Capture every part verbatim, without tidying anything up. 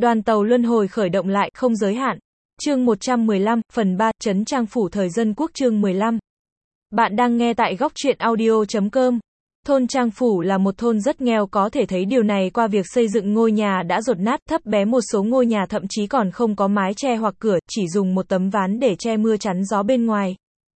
Đoàn tàu luân hồi khởi động lại, không giới hạn. Chương một trăm mười lăm, phần ba, Trấn Trang Phủ thời dân quốc chương mười lăm. Bạn đang nghe tại góc truyện audio chấm com. Thôn Trang Phủ là một thôn rất nghèo, có thể thấy điều này qua việc xây dựng ngôi nhà đã dột nát, thấp bé, một số ngôi nhà thậm chí còn không có mái che hoặc cửa, chỉ dùng một tấm ván để che mưa chắn gió bên ngoài.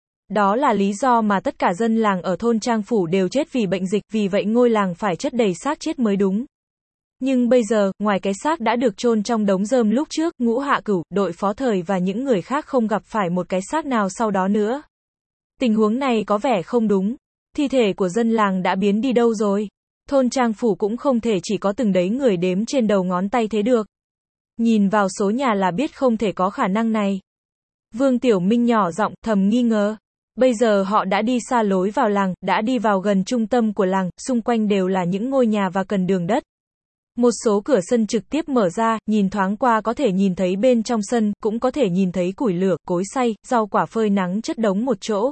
Đó là lý do mà tất cả dân làng ở thôn Trang Phủ đều chết vì bệnh dịch, vì vậy ngôi làng phải chất đầy xác chết mới đúng. Nhưng bây giờ, ngoài cái xác đã được chôn trong đống rơm lúc trước, Ngũ Hạ Cửu, đội phó thời và những người khác không gặp phải một cái xác nào sau đó nữa. Tình huống này có vẻ không đúng. Thi thể của dân làng đã biến đi đâu rồi? Thôn Trang Phủ cũng không thể chỉ có từng đấy người đếm trên đầu ngón tay thế được. Nhìn vào số nhà là biết không thể có khả năng này. Vương Tiểu Minh nhỏ giọng, thầm nghi ngờ. Bây giờ họ đã đi xa lối vào làng, đã đi vào gần trung tâm của làng, xung quanh đều là những ngôi nhà và cần đường đất. Một số cửa sân trực tiếp mở ra, nhìn thoáng qua có thể nhìn thấy bên trong sân, cũng có thể nhìn thấy củi lửa, cối xay, rau quả phơi nắng chất đống một chỗ.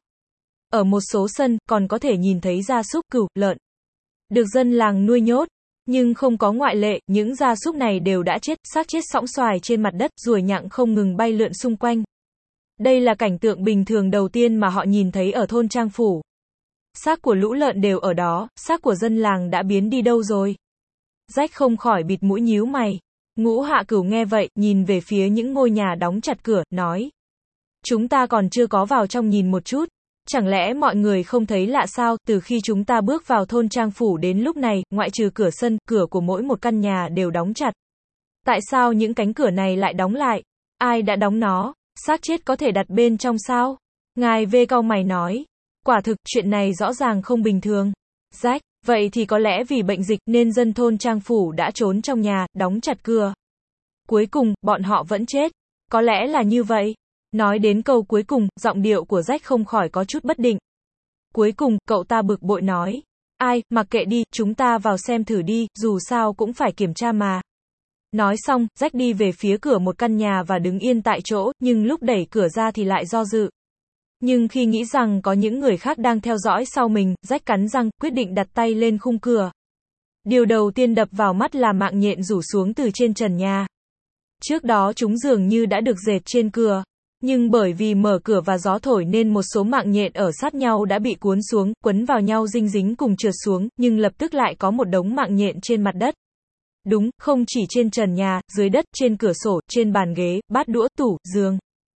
Ở một số sân, còn có thể nhìn thấy gia súc, cừu, lợn. Được dân làng nuôi nhốt. Nhưng không có ngoại lệ, những gia súc này đều đã chết, xác chết sõng soài trên mặt đất, ruồi nhặng không ngừng bay lượn xung quanh. Đây là cảnh tượng bình thường đầu tiên mà họ nhìn thấy ở thôn Trang Phủ. Xác của lũ lợn đều ở đó, xác của dân làng đã biến đi đâu rồi? Rách không khỏi bịt mũi nhíu mày. Ngũ Hạ Cửu nghe vậy, nhìn về phía những ngôi nhà đóng chặt cửa, nói. Chúng ta còn chưa có vào trong nhìn một chút. Chẳng lẽ mọi người không thấy lạ sao, từ khi chúng ta bước vào thôn Trang Phủ đến lúc này, ngoại trừ cửa sân, cửa của mỗi một căn nhà đều đóng chặt. Tại sao những cánh cửa này lại đóng lại? Ai đã đóng nó? Xác chết có thể đặt bên trong sao? Ngài V cau mày nói. Quả thực, chuyện này rõ ràng không bình thường. Rách, vậy thì có lẽ vì bệnh dịch nên dân thôn Trang Phủ đã trốn trong nhà, đóng chặt cửa. Cuối cùng, bọn họ vẫn chết. Có lẽ là như vậy. Nói đến câu cuối cùng, giọng điệu của Rách không khỏi có chút bất định. Cuối cùng, cậu ta bực bội nói. Ai, mặc kệ đi, chúng ta vào xem thử đi, dù sao cũng phải kiểm tra mà. Nói xong, Rách đi về phía cửa một căn nhà và đứng yên tại chỗ, nhưng lúc đẩy cửa ra thì lại do dự. Nhưng khi nghĩ rằng có những người khác đang theo dõi sau mình, Rách cắn răng, quyết định đặt tay lên khung cửa. Điều đầu tiên đập vào mắt là mạng nhện rủ xuống từ trên trần nhà. Trước đó chúng dường như đã được dệt trên cửa. Nhưng bởi vì mở cửa và gió thổi nên một số mạng nhện ở sát nhau đã bị cuốn xuống, quấn vào nhau dinh dính cùng trượt xuống, nhưng lập tức lại có một đống mạng nhện trên mặt đất. Đúng, không chỉ trên trần nhà, dưới đất, trên cửa sổ, trên bàn ghế, bát đũa, tủ, giường.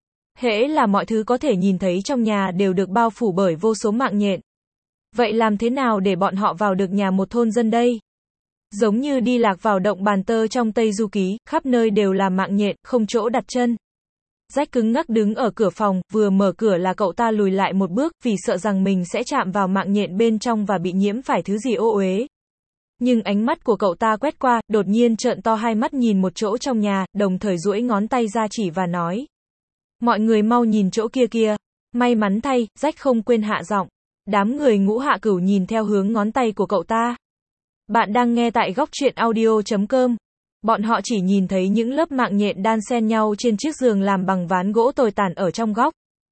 Hễ là mọi thứ có thể nhìn thấy trong nhà đều được bao phủ bởi vô số mạng nhện. Vậy làm thế nào để bọn họ vào được nhà một thôn dân đây? Giống như đi lạc vào động bàn tơ trong Tây Du Ký, khắp nơi đều là mạng nhện, không chỗ đặt chân. Rách cứng ngắc đứng ở cửa phòng, vừa mở cửa là cậu ta lùi lại một bước, vì sợ rằng mình sẽ chạm vào mạng nhện bên trong và bị nhiễm phải thứ gì ô uế. Nhưng ánh mắt của cậu ta quét qua, đột nhiên trợn to hai mắt nhìn một chỗ trong nhà, đồng thời duỗi ngón tay ra chỉ và nói. Mọi người mau nhìn chỗ kia kia. May mắn thay, Rách không quên hạ giọng. Đám người Ngũ Hạ Cửu nhìn theo hướng ngón tay của cậu ta. Bạn đang nghe tại góc truyện audio chấm com. Bọn họ chỉ nhìn thấy những lớp mạng nhện đan xen nhau trên chiếc giường làm bằng ván gỗ tồi tàn ở trong góc.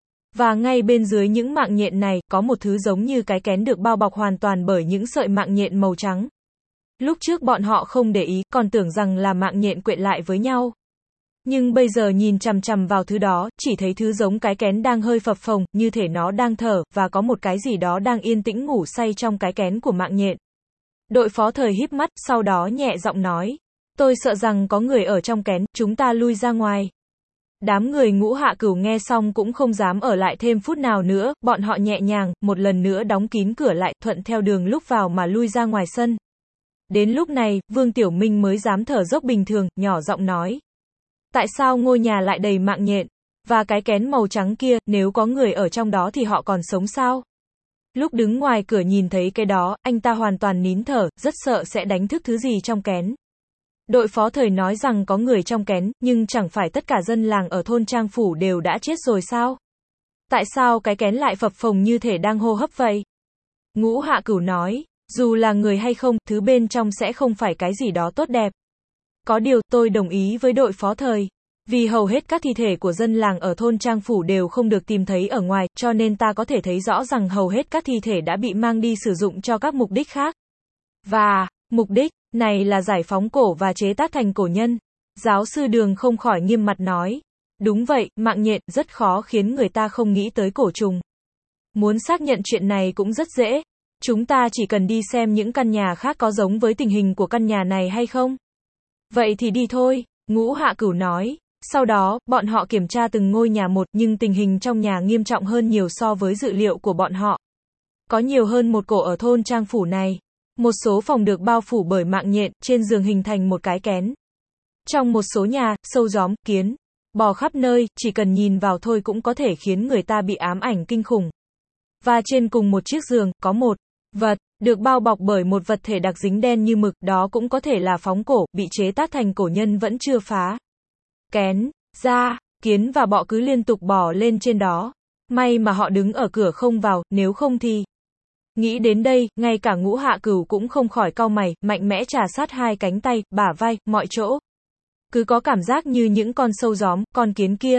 Và ngay bên dưới những mạng nhện này, có một thứ giống như cái kén được bao bọc hoàn toàn bởi những sợi mạng nhện màu trắng. Lúc trước bọn họ không để ý, còn tưởng rằng là mạng nhện quện lại với nhau. Nhưng bây giờ nhìn chằm chằm vào thứ đó, chỉ thấy thứ giống cái kén đang hơi phập phồng, như thể nó đang thở, và có một cái gì đó đang yên tĩnh ngủ say trong cái kén của mạng nhện. Đội phó thời híp mắt, sau đó nhẹ giọng nói. Tôi sợ rằng có người ở trong kén, chúng ta lui ra ngoài. Đám người Ngũ Hạ Cửu nghe xong cũng không dám ở lại thêm phút nào nữa, bọn họ nhẹ nhàng, một lần nữa đóng kín cửa lại, thuận theo đường lúc vào mà lui ra ngoài sân. Đến lúc này, Vương Tiểu Minh mới dám thở dốc bình thường, nhỏ giọng nói. Tại sao ngôi nhà lại đầy mạng nhện? Và cái kén màu trắng kia, nếu có người ở trong đó thì họ còn sống sao? Lúc đứng ngoài cửa nhìn thấy cái đó, anh ta hoàn toàn nín thở, rất sợ sẽ đánh thức thứ gì trong kén. Đội phó thời nói rằng có người trong kén, nhưng chẳng phải tất cả dân làng ở thôn Trang Phủ đều đã chết rồi sao? Tại sao cái kén lại phập phồng như thể đang hô hấp vậy? Ngũ Hạ Cửu nói, dù là người hay không, thứ bên trong sẽ không phải cái gì đó tốt đẹp. Có điều, tôi đồng ý với đội phó thời. Vì hầu hết các thi thể của dân làng ở thôn Trang Phủ đều không được tìm thấy ở ngoài, cho nên ta có thể thấy rõ rằng hầu hết các thi thể đã bị mang đi sử dụng cho các mục đích khác. Và, mục đích này là giải phóng cổ và chế tác thành cổ nhân. Giáo sư Đường không khỏi nghiêm mặt nói. Đúng vậy, mạng nhện rất khó khiến người ta không nghĩ tới cổ trùng. Muốn xác nhận chuyện này cũng rất dễ. Chúng ta chỉ cần đi xem những căn nhà khác có giống với tình hình của căn nhà này hay không. Vậy thì đi thôi, Ngũ Hạ Cửu nói. Sau đó, bọn họ kiểm tra từng ngôi nhà một nhưng tình hình trong nhà nghiêm trọng hơn nhiều so với dự liệu của bọn họ. Có nhiều hơn một cổ ở thôn Trang Phủ này. Một số phòng được bao phủ bởi mạng nhện, trên giường hình thành một cái kén. Trong một số nhà, sâu gióm, kiến, bò khắp nơi, chỉ cần nhìn vào thôi cũng có thể khiến người ta bị ám ảnh kinh khủng. Và trên cùng một chiếc giường, có một vật, được bao bọc bởi một vật thể đặc dính đen như mực, đó cũng có thể là phóng cổ, bị chế tác thành cổ nhân vẫn chưa phá. Kén, ra, kiến và bọ cứ liên tục bò lên trên đó. May mà họ đứng ở cửa không vào, nếu không thì... Nghĩ đến đây, ngay cả Ngũ Hạ Cửu cũng không khỏi cau mày, mạnh mẽ trà sát hai cánh tay, bả vai, mọi chỗ. Cứ có cảm giác như những con sâu gióm, con kiến kia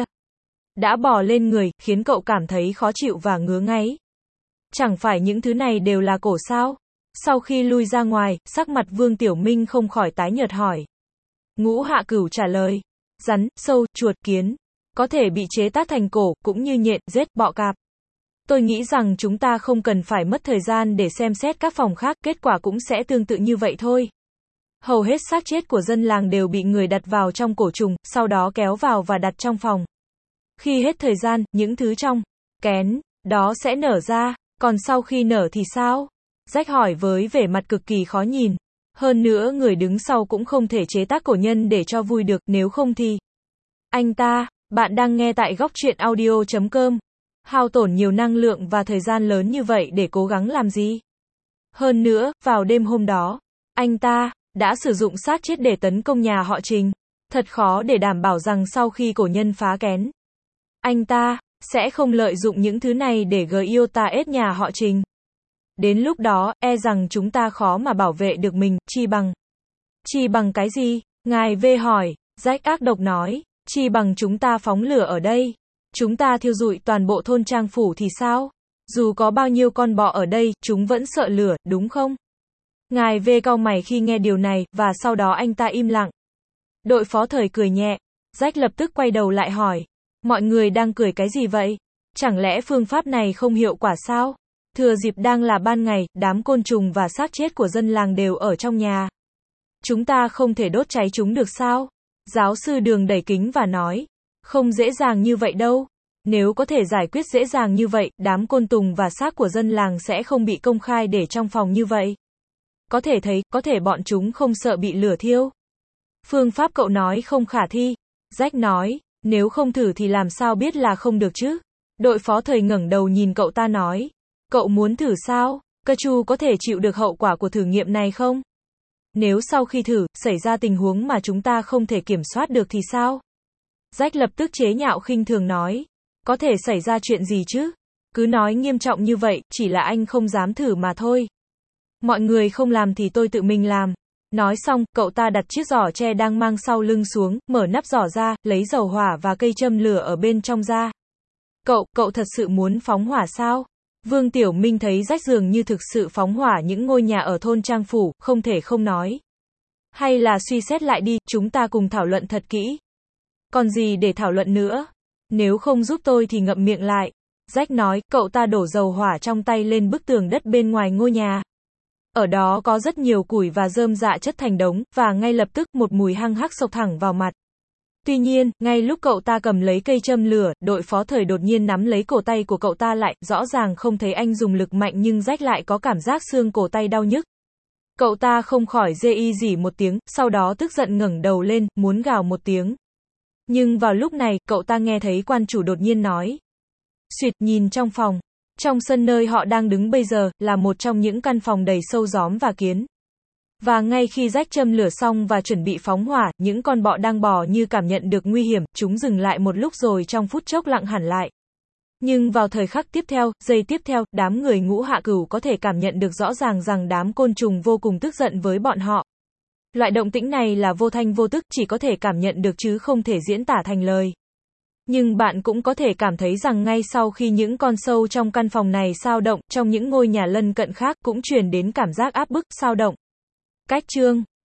đã bò lên người, khiến cậu cảm thấy khó chịu và ngứa ngáy. Chẳng phải những thứ này đều là cổ sao? Sau khi lui ra ngoài, sắc mặt Vương Tiểu Minh không khỏi tái nhợt hỏi. Ngũ Hạ Cửu trả lời. Rắn, sâu, chuột, kiến có thể bị chế tác thành cổ, cũng như nhện, rết, bọ cạp. Tôi nghĩ rằng chúng ta không cần phải mất thời gian để xem xét các phòng khác, kết quả cũng sẽ tương tự như vậy thôi. Hầu hết xác chết của dân làng đều bị người đặt vào trong cổ trùng, sau đó kéo vào và đặt trong phòng. Khi hết thời gian, những thứ trong kén đó sẽ nở ra, còn sau khi nở thì sao? Rách hỏi với vẻ mặt cực kỳ khó nhìn. Hơn nữa người đứng sau cũng không thể chế tác cổ nhân để cho vui được, nếu không thì... Anh ta, bạn đang nghe tại góc truyện audio chấm com. Hao tổn nhiều năng lượng và thời gian lớn như vậy để cố gắng làm gì? Hơn nữa, vào đêm hôm đó, anh ta đã sử dụng xác chết để tấn công nhà họ Trình. Thật khó để đảm bảo rằng sau khi cổ nhân phá kén, anh ta sẽ không lợi dụng những thứ này để gây iota ết nhà họ Trình. Đến lúc đó, e rằng chúng ta khó mà bảo vệ được mình, chi bằng. Chi bằng cái gì? Ngài V hỏi. Rách ác độc nói. Chi bằng chúng ta phóng lửa ở đây. Chúng ta thiêu rụi toàn bộ thôn Trang Phủ thì sao? Dù có bao nhiêu con bọ ở đây, chúng vẫn sợ lửa, đúng không? Ngài V cau mày khi nghe điều này, và sau đó anh ta im lặng. Đội phó Thời cười nhẹ. Rách lập tức quay đầu lại hỏi. Mọi người đang cười cái gì vậy? Chẳng lẽ phương pháp này không hiệu quả sao? Thừa dịp đang là ban ngày, đám côn trùng và xác chết của dân làng đều ở trong nhà. Chúng ta không thể đốt cháy chúng được sao? Giáo sư Đường đẩy kính và nói. Không dễ dàng như vậy đâu. Nếu có thể giải quyết dễ dàng như vậy, đám côn trùng và xác của dân làng sẽ không bị công khai để trong phòng như vậy. Có thể thấy, có thể bọn chúng không sợ bị lửa thiêu. Phương pháp cậu nói không khả thi. Rách nói, nếu không thử thì làm sao biết là không được chứ? Đội phó Thời ngẩng đầu nhìn cậu ta nói. Cậu muốn thử sao? Cơ chu có thể chịu được hậu quả của thử nghiệm này không? Nếu sau khi thử, xảy ra tình huống mà chúng ta không thể kiểm soát được thì sao? Rách lập tức chế nhạo khinh thường nói. Có thể xảy ra chuyện gì chứ? Cứ nói nghiêm trọng như vậy, chỉ là anh không dám thử mà thôi. Mọi người không làm thì tôi tự mình làm. Nói xong, cậu ta đặt chiếc giỏ tre đang mang sau lưng xuống, mở nắp giỏ ra, lấy dầu hỏa và cây châm lửa ở bên trong ra. Cậu, cậu thật sự muốn phóng hỏa sao? Vương Tiểu Minh thấy Rách dường như thực sự phóng hỏa những ngôi nhà ở thôn Trang Phủ, không thể không nói. Hay là suy xét lại đi, chúng ta cùng thảo luận thật kỹ. Còn gì để thảo luận nữa? Nếu không giúp tôi thì ngậm miệng lại. Rách nói, cậu ta đổ dầu hỏa trong tay lên bức tường đất bên ngoài ngôi nhà. Ở đó có rất nhiều củi và rơm rạ chất thành đống, và ngay lập tức một mùi hăng hắc xộc thẳng vào mặt. Tuy nhiên, ngay lúc cậu ta cầm lấy cây châm lửa, đội phó Thời đột nhiên nắm lấy cổ tay của cậu ta lại, rõ ràng không thấy anh dùng lực mạnh nhưng Rách lại có cảm giác xương cổ tay đau nhức. Cậu ta không khỏi rê y rỉ một tiếng, sau đó tức giận ngẩng đầu lên, muốn gào một tiếng. Nhưng vào lúc này, cậu ta nghe thấy quan chủ đột nhiên nói. Xuyệt, nhìn trong phòng. Trong sân nơi họ đang đứng bây giờ, là một trong những căn phòng đầy sâu gióm và kiến. Và ngay khi Rách châm lửa xong và chuẩn bị phóng hỏa, những con bọ đang bò như cảm nhận được nguy hiểm, chúng dừng lại một lúc rồi trong phút chốc lặng hẳn lại. Nhưng vào thời khắc tiếp theo, giây tiếp theo, đám người Ngũ Hạ Cửu có thể cảm nhận được rõ ràng rằng đám côn trùng vô cùng tức giận với bọn họ. Loại động tĩnh này là vô thanh vô tức, chỉ có thể cảm nhận được chứ không thể diễn tả thành lời. Nhưng bạn cũng có thể cảm thấy rằng ngay sau khi những con sâu trong căn phòng này xao động, trong những ngôi nhà lân cận khác cũng truyền đến cảm giác áp bức, xao động. Cách chương